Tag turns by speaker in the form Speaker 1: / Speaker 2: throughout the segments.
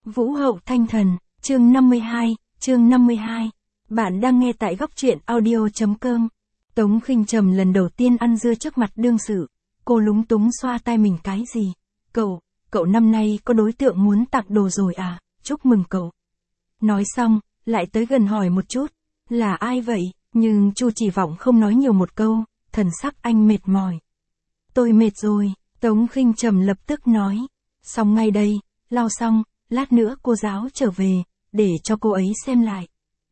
Speaker 1: Vũ hậu thanh thần, chương 52. Bạn đang nghe tại góc truyện audio.com. Tống Khinh Trầm lần đầu tiên ăn dưa trước mặt đương sự. Cô lúng túng xoa tay mình cái gì? Cậu năm nay có đối tượng muốn tặng đồ rồi à? Chúc mừng cậu. Nói xong, lại tới gần hỏi một chút. Là ai vậy? Nhưng Chu Chỉ Vọng không nói nhiều một câu, thần sắc anh mệt mỏi. Tôi mệt rồi, Tống Khinh Trầm lập tức nói. Xong ngay đây, lau xong, lát nữa cô giáo trở về, để cho cô ấy xem lại.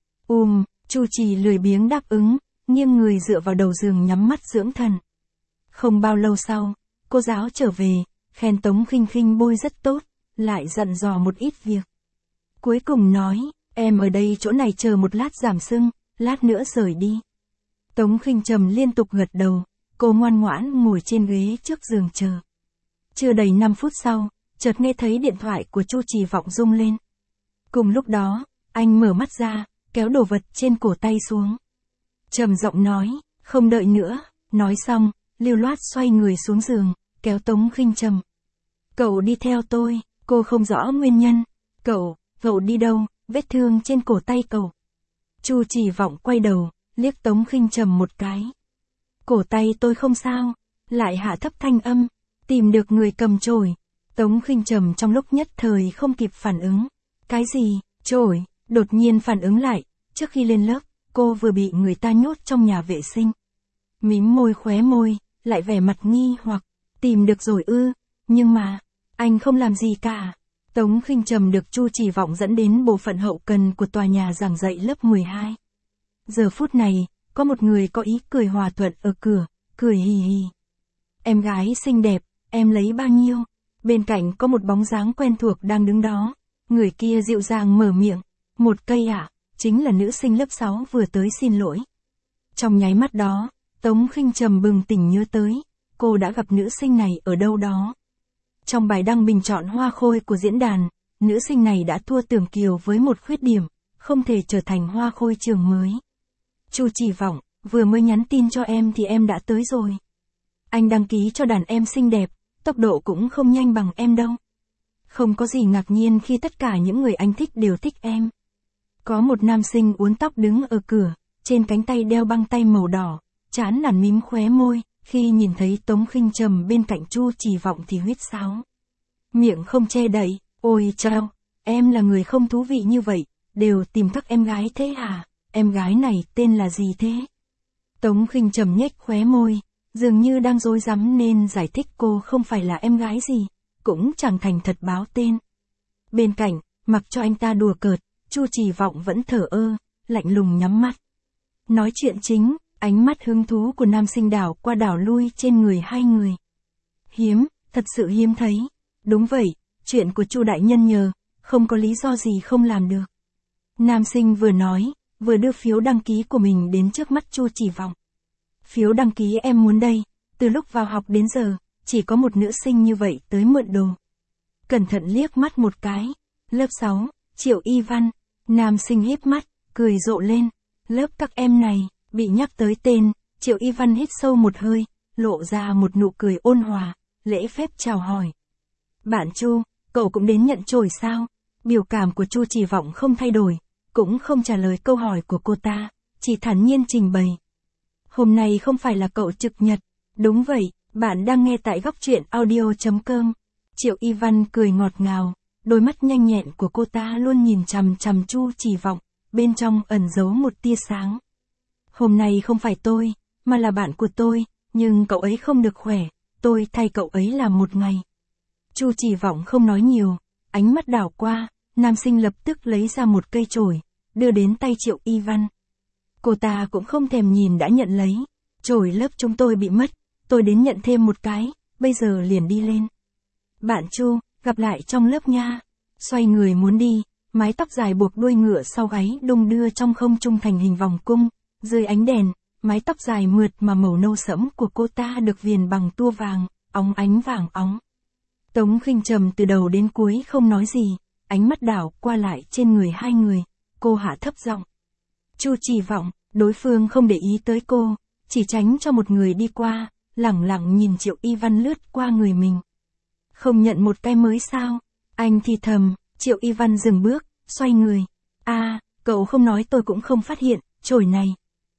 Speaker 1: Chu Chỉ lười biếng đáp ứng, nghiêng người dựa vào đầu giường nhắm mắt dưỡng thần. Không bao lâu sau, cô giáo trở về, khen Tống Khinh Khinh bôi rất tốt, lại dặn dò một ít việc. Cuối cùng nói, em ở đây chỗ này chờ một lát giảm sưng, lát nữa rời đi. Tống Khinh Trầm liên tục gật đầu, cô ngoan ngoãn ngồi trên ghế trước giường chờ. Chưa đầy 5 phút sau, chợt nghe thấy điện thoại của Chu Chỉ Vọng rung lên. Cùng lúc đó, anh mở mắt ra, kéo đồ vật trên cổ tay xuống. Trầm giọng nói, không đợi nữa, nói xong, lưu loát xoay người xuống giường, kéo Tống Khinh Trầm. Cậu đi theo tôi, cô không rõ nguyên nhân. Cậu đi đâu, vết thương trên cổ tay cậu. Chu Chỉ Vọng quay đầu, liếc Tống Khinh Trầm một cái. Cổ tay tôi không sao, lại hạ thấp thanh âm, tìm được người cầm chổi. Tống Khinh Trầm trong lúc nhất thời không kịp phản ứng. Cái gì, chổi, đột nhiên phản ứng lại, trước khi lên lớp, cô vừa bị người ta nhốt trong nhà vệ sinh. Mím môi khóe môi, lại vẻ mặt nghi hoặc, tìm được rồi ư, nhưng mà, anh không làm gì cả. Tống Khinh Trầm được Chu Chỉ Vọng dẫn đến bộ phận hậu cần của tòa nhà giảng dạy lớp 12. Giờ phút này, có một người có ý cười hòa thuận ở cửa, cười hì hì. Em gái xinh đẹp, em lấy bao nhiêu? Bên cạnh có một bóng dáng quen thuộc đang đứng đó. Người kia dịu dàng mở miệng. 1 cây ạ, chính là nữ sinh lớp 6 vừa tới xin lỗi. Trong nháy mắt đó, Tống Khinh Trầm bừng tỉnh nhớ tới, cô đã gặp nữ sinh này ở đâu đó. Trong bài đăng bình chọn hoa khôi của diễn đàn, nữ sinh này đã thua Tưởng Kiều với một khuyết điểm, không thể trở thành hoa khôi trường mới. Chu Chỉ Vọng, vừa mới nhắn tin cho em thì em đã tới rồi. Anh đăng ký cho đàn em xinh đẹp, tốc độ cũng không nhanh bằng em đâu. Không có gì ngạc nhiên khi tất cả những người anh thích đều thích em. Có một nam sinh uốn tóc đứng ở cửa, trên cánh tay đeo băng tay màu đỏ, chán nản mím khóe môi, khi nhìn thấy Tống Khinh Trầm bên cạnh Chu Chỉ Vọng thì huýt sáo. Miệng không che đậy, ôi chao, em là người không thú vị như vậy, đều tìm các em gái thế à, em gái này tên là gì thế? Tống Khinh Trầm nhếch khóe môi, dường như đang rối rắm nên giải thích cô không phải là em gái gì, cũng chẳng thành thật báo tên. Bên cạnh, mặc cho anh ta đùa cợt, Chu Chỉ Vọng vẫn thở ơ, lạnh lùng nhắm mắt. Nói chuyện chính, ánh mắt hứng thú của nam sinh đảo qua đảo lui trên người hai người. Hiếm, thật sự hiếm thấy. Đúng vậy, chuyện của Chu đại nhân nhờ, không có lý do gì không làm được. Nam sinh vừa nói, vừa đưa phiếu đăng ký của mình đến trước mắt Chu Chỉ Vọng. Phiếu đăng ký em muốn đây, từ lúc vào học đến giờ, chỉ có một nữ sinh như vậy tới mượn đồ. Cẩn thận liếc mắt một cái, lớp 6, Triệu Y Văn, nam sinh híp mắt, cười rộ lên, lớp các em này, bị nhắc tới tên, Triệu Y Văn hít sâu một hơi, lộ ra một nụ cười ôn hòa, lễ phép chào hỏi. Bạn Chu, cậu cũng đến nhận chổi sao? Biểu cảm của Chu Chỉ Vọng không thay đổi, cũng không trả lời câu hỏi của cô ta, chỉ thản nhiên trình bày. Hôm nay không phải là cậu trực nhật, đúng vậy, bạn đang nghe tại góc truyện audio.com. Triệu Y Văn cười ngọt ngào, đôi mắt nhanh nhẹn của cô ta luôn nhìn chằm chằm Chu Chỉ Vọng, bên trong ẩn giấu một tia sáng. Hôm nay không phải tôi, mà là bạn của tôi, nhưng cậu ấy không được khỏe, tôi thay cậu ấy làm một ngày. Chu Chỉ Vọng không nói nhiều, ánh mắt đảo qua, nam sinh lập tức lấy ra một cây chổi, đưa đến tay Triệu Y Văn. Cô ta cũng không thèm nhìn đã nhận lấy, chổi lớp chúng tôi bị mất, tôi đến nhận thêm một cái, bây giờ liền đi lên. Bạn Chu, gặp lại trong lớp nha. Xoay người muốn đi, mái tóc dài buộc đuôi ngựa sau gáy đung đưa trong không trung thành hình vòng cung, dưới ánh đèn, mái tóc dài mượt mà màu nâu sẫm của cô ta được viền bằng tua vàng, óng ánh vàng óng. Tống Khinh Trầm từ đầu đến cuối không nói gì, ánh mắt đảo qua lại trên người hai người, cô hạ thấp giọng. Chu Chỉ Vọng, đối phương không để ý tới cô, chỉ tránh cho một người đi qua, lẳng lặng nhìn Triệu Y Văn lướt qua người mình. Không nhận một cái mới sao? Anh thì thầm, Triệu Y Văn dừng bước, xoay người. Cậu không nói tôi cũng không phát hiện, chổi này.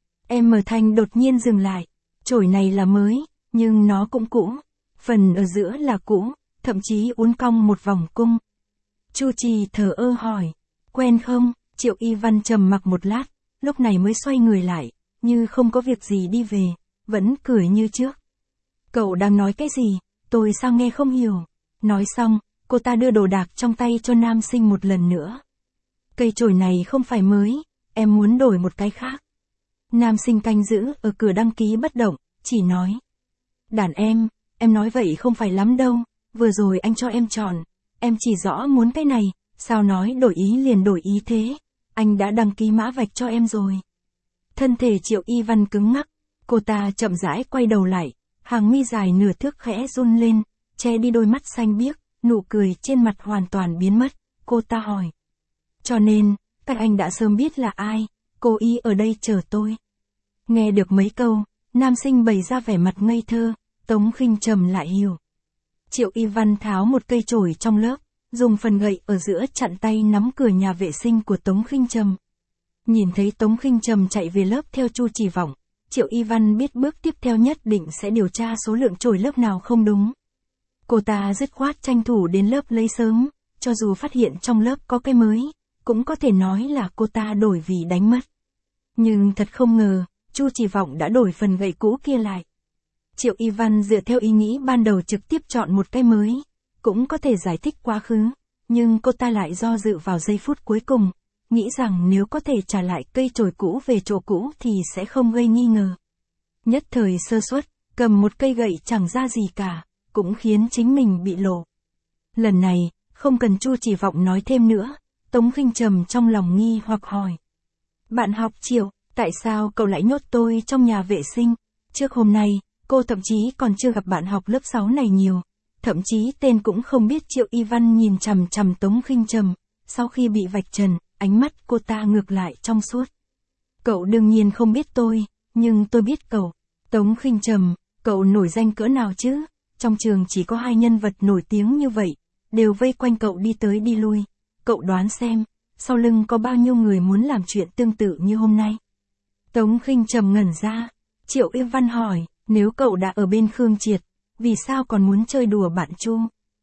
Speaker 1: M Thanh đột nhiên dừng lại. Chổi này là mới, nhưng nó cũng cũ. Phần ở giữa là cũ, thậm chí uốn cong một vòng cung. Chu Trì thờ ơ hỏi. Quen không? Triệu Y Văn trầm mặc một lát, lúc này mới xoay người lại, như không có việc gì đi về, vẫn cười như trước. Cậu đang nói cái gì? Tôi sao nghe không hiểu. Nói xong, cô ta đưa đồ đạc trong tay cho nam sinh một lần nữa. Cây chổi này không phải mới, em muốn đổi một cái khác. Nam sinh canh giữ ở cửa đăng ký bất động, chỉ nói. Đàn em nói vậy không phải lắm đâu, vừa rồi anh cho em chọn, em chỉ rõ muốn cái này, sao nói đổi ý liền đổi ý thế, anh đã đăng ký mã vạch cho em rồi. Thân thể Triệu Y Văn cứng ngắc, cô ta chậm rãi quay đầu lại, hàng mi dài nửa thước khẽ run lên, che đi đôi mắt xanh biếc, nụ cười trên mặt hoàn toàn biến mất, cô ta hỏi. Cho nên, các anh đã sớm biết là ai, cô ý ở đây chờ tôi. Nghe được mấy câu, nam sinh bày ra vẻ mặt ngây thơ, Tống Khinh Trầm lại hiểu. Triệu Y Văn tháo một cây chổi trong lớp, dùng phần gậy ở giữa chặn tay nắm cửa nhà vệ sinh của Tống Khinh Trầm. Nhìn thấy Tống Khinh Trầm chạy về lớp theo Chu Chỉ Vọng, Triệu Y Văn biết bước tiếp theo nhất định sẽ điều tra số lượng chổi lớp nào không đúng. Cô ta dứt khoát tranh thủ đến lớp lấy sớm, cho dù phát hiện trong lớp có cái mới, cũng có thể nói là cô ta đổi vì đánh mất. Nhưng thật không ngờ, Chu Chỉ Vọng đã đổi phần gậy cũ kia lại. Triệu Y Văn dựa theo ý nghĩ ban đầu trực tiếp chọn một cái mới, cũng có thể giải thích quá khứ, nhưng cô ta lại do dự vào giây phút cuối cùng, nghĩ rằng nếu có thể trả lại cây chổi cũ về chỗ cũ thì sẽ không gây nghi ngờ. Nhất thời sơ suất, cầm một cây gậy chẳng ra gì cả, cũng khiến chính mình bị lộ. Lần này, không cần Chu Chỉ Vọng nói thêm nữa, Tống Khinh Trầm trong lòng nghi hoặc hỏi. Bạn học Triệu, tại sao cậu lại nhốt tôi trong nhà vệ sinh? Trước hôm nay, cô thậm chí còn chưa gặp bạn học lớp 6 này nhiều. Thậm chí tên cũng không biết. Triệu Y Văn nhìn chằm chằm Tống Khinh Trầm, sau khi bị vạch trần, ánh mắt cô ta ngược lại trong suốt. Cậu đương nhiên không biết tôi, nhưng tôi biết cậu. Tống Khinh Trầm, cậu nổi danh cỡ nào chứ? Trong trường chỉ có 2 nhân vật nổi tiếng như vậy, đều vây quanh cậu đi tới đi lui. Cậu đoán xem, sau lưng có bao nhiêu người muốn làm chuyện tương tự như hôm nay? Tống Khinh Trầm ngẩn ra. Triệu Y Văn hỏi, nếu cậu đã ở bên Khương Triệt, vì sao còn muốn chơi đùa bạn Chu?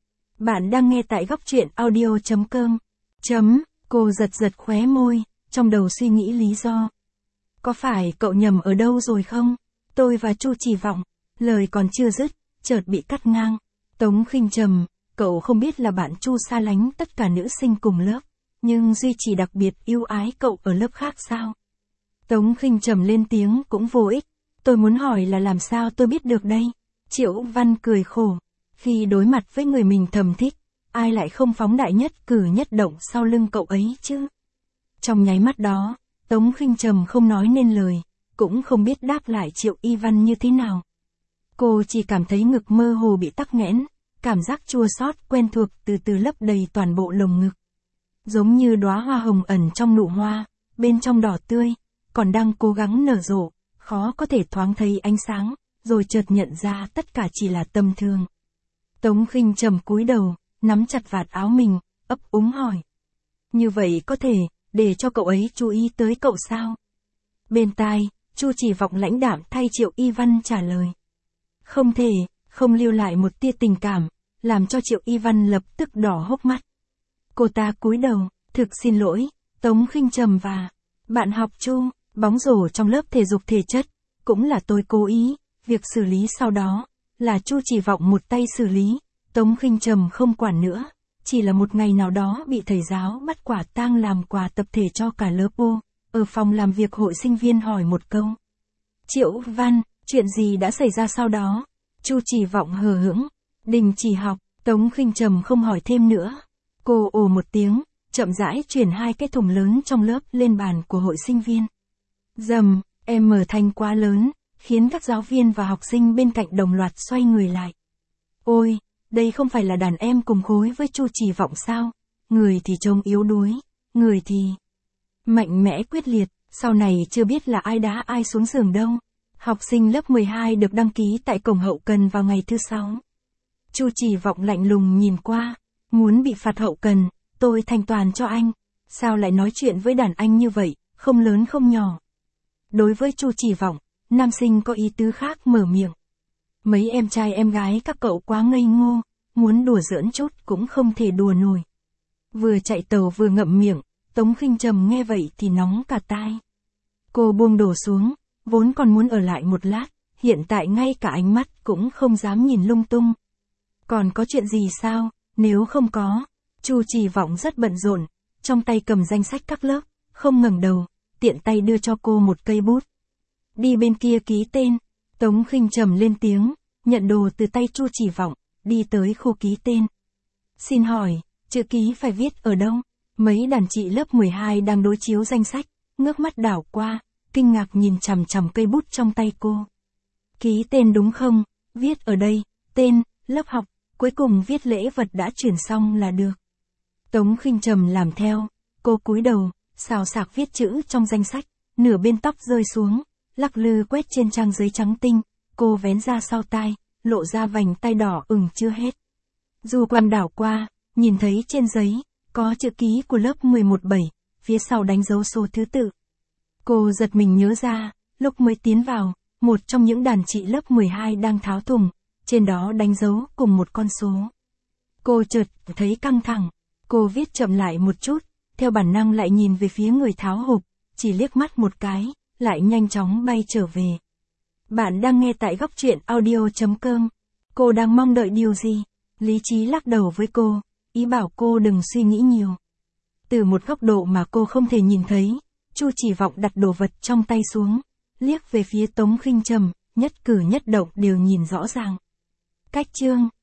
Speaker 1: Bạn đang nghe tại góc truyện audio.com. Cô giật khóe môi, trong đầu suy nghĩ lý do. Có phải cậu nhầm ở đâu rồi không? Tôi và Chu Chỉ Vọng, lời còn chưa dứt, chợt bị cắt ngang. Tống Khinh Trầm, cậu không biết là bạn Chu xa lánh tất cả nữ sinh cùng lớp, nhưng duy trì đặc biệt yêu ái cậu ở lớp khác sao? Tống Khinh Trầm lên tiếng cũng vô ích. Tôi muốn hỏi là làm sao tôi biết được đây? Triệu Văn cười khổ. Khi đối mặt với người mình thầm thích, ai lại không phóng đại nhất cử nhất động sau lưng cậu ấy chứ? Trong nháy mắt đó, Tống Khinh Trầm không nói nên lời, cũng không biết đáp lại Triệu Y Văn như thế nào. Cô chỉ cảm thấy ngực mơ hồ bị tắc nghẽn, cảm giác chua xót quen thuộc từ từ lấp đầy toàn bộ lồng ngực. Giống như đóa hoa hồng ẩn trong nụ hoa, bên trong đỏ tươi, còn đang cố gắng nở rộ, khó có thể thoáng thấy ánh sáng, rồi chợt nhận ra tất cả chỉ là tầm thường. Tống Khinh Trầm cúi đầu, nắm chặt vạt áo mình, ấp úng hỏi. Như vậy có thể, để cho cậu ấy chú ý tới cậu sao? Bên tai, Chu Chỉ Vọng lãnh đạm thay Triệu Y Văn trả lời. Không thể, không lưu lại một tia tình cảm, làm cho Triệu Y Văn lập tức đỏ hốc mắt. Cô ta cúi đầu, thực xin lỗi, Tống Khinh Trầm và bạn học Chu, bóng rổ trong lớp thể dục thể chất, cũng là tôi cố ý, việc xử lý sau đó, là Chu Chỉ Vọng một tay xử lý, Tống Khinh Trầm không quản nữa, chỉ là một ngày nào đó bị thầy giáo bắt quả tang làm quà tập thể cho cả lớp ô, ở phòng làm việc hội sinh viên hỏi một câu. Triệu Văn, chuyện gì đã xảy ra sau đó? Chu Chỉ Vọng hờ hững, đình chỉ học, Tống Khinh Trầm không hỏi thêm nữa. Cô ồ một tiếng, chậm rãi chuyển 2 cái thùng lớn trong lớp lên bàn của hội sinh viên. Rầm, em mở thanh quá lớn, khiến các giáo viên và học sinh bên cạnh đồng loạt xoay người lại. Ôi, đây không phải là đàn em cùng khối với Chu Chỉ Vọng sao? Người thì trông yếu đuối, người thì mạnh mẽ quyết liệt, sau này chưa biết là ai đá ai xuống giường đâu. Học sinh lớp 12 được đăng ký tại cổng hậu cần vào ngày thứ 6. Chu Chỉ Vọng lạnh lùng nhìn qua, muốn bị phạt hậu cần, tôi thanh toán cho anh. Sao lại nói chuyện với đàn anh như vậy, không lớn không nhỏ. Đối với Chu Chỉ Vọng, nam sinh có ý tứ khác mở miệng. Mấy em trai em gái các cậu quá ngây ngô, muốn đùa giỡn chút cũng không thể đùa nổi. Vừa chạy tàu vừa ngậm miệng, Tống Khinh Trầm nghe vậy thì nóng cả tai. Cô buông đồ xuống, vốn còn muốn ở lại một lát, hiện tại ngay cả ánh mắt cũng không dám nhìn lung tung. Còn có chuyện gì sao, nếu không có, Chu Chỉ Vọng rất bận rộn, trong tay cầm danh sách các lớp, không ngẩng đầu, tiện tay đưa cho cô một cây bút. Đi bên kia ký tên, Tống Khinh Trầm lên tiếng, nhận đồ từ tay Chu Chỉ Vọng, đi tới khu ký tên. Xin hỏi, chữ ký phải viết ở đâu? Mấy đàn chị lớp 12 đang đối chiếu danh sách, ngước mắt đảo qua, kinh ngạc nhìn chằm chằm cây bút trong tay cô. Ký tên đúng không? Viết ở đây, tên, lớp học, cuối cùng viết lễ vật đã chuyển xong là được. Tống Khinh Trầm làm theo, cô cúi đầu, xào xạc viết chữ trong danh sách, nửa bên tóc rơi xuống, lắc lư quét trên trang giấy trắng tinh, cô vén ra sau tai, lộ ra vành tay đỏ ửng chưa hết. Du quan đảo qua, nhìn thấy trên giấy, có chữ ký của lớp 11-7, phía sau đánh dấu số thứ tự. Cô giật mình nhớ ra, lúc mới tiến vào, một trong những đàn chị lớp 12 đang tháo thùng, trên đó đánh dấu cùng một con số. Cô chợt thấy căng thẳng, cô viết chậm lại một chút, theo bản năng lại nhìn về phía người tháo hộp, chỉ liếc mắt một cái, lại nhanh chóng bay trở về. Bạn đang nghe tại góc truyện audio.com. Cô đang mong đợi điều gì? Lý trí lắc đầu với cô, ý bảo cô đừng suy nghĩ nhiều. Từ một góc độ mà cô không thể nhìn thấy, Chu Chỉ Vọng đặt đồ vật trong tay xuống, liếc về phía Tống Khinh Trầm, nhất cử nhất động đều nhìn rõ ràng. Cách chương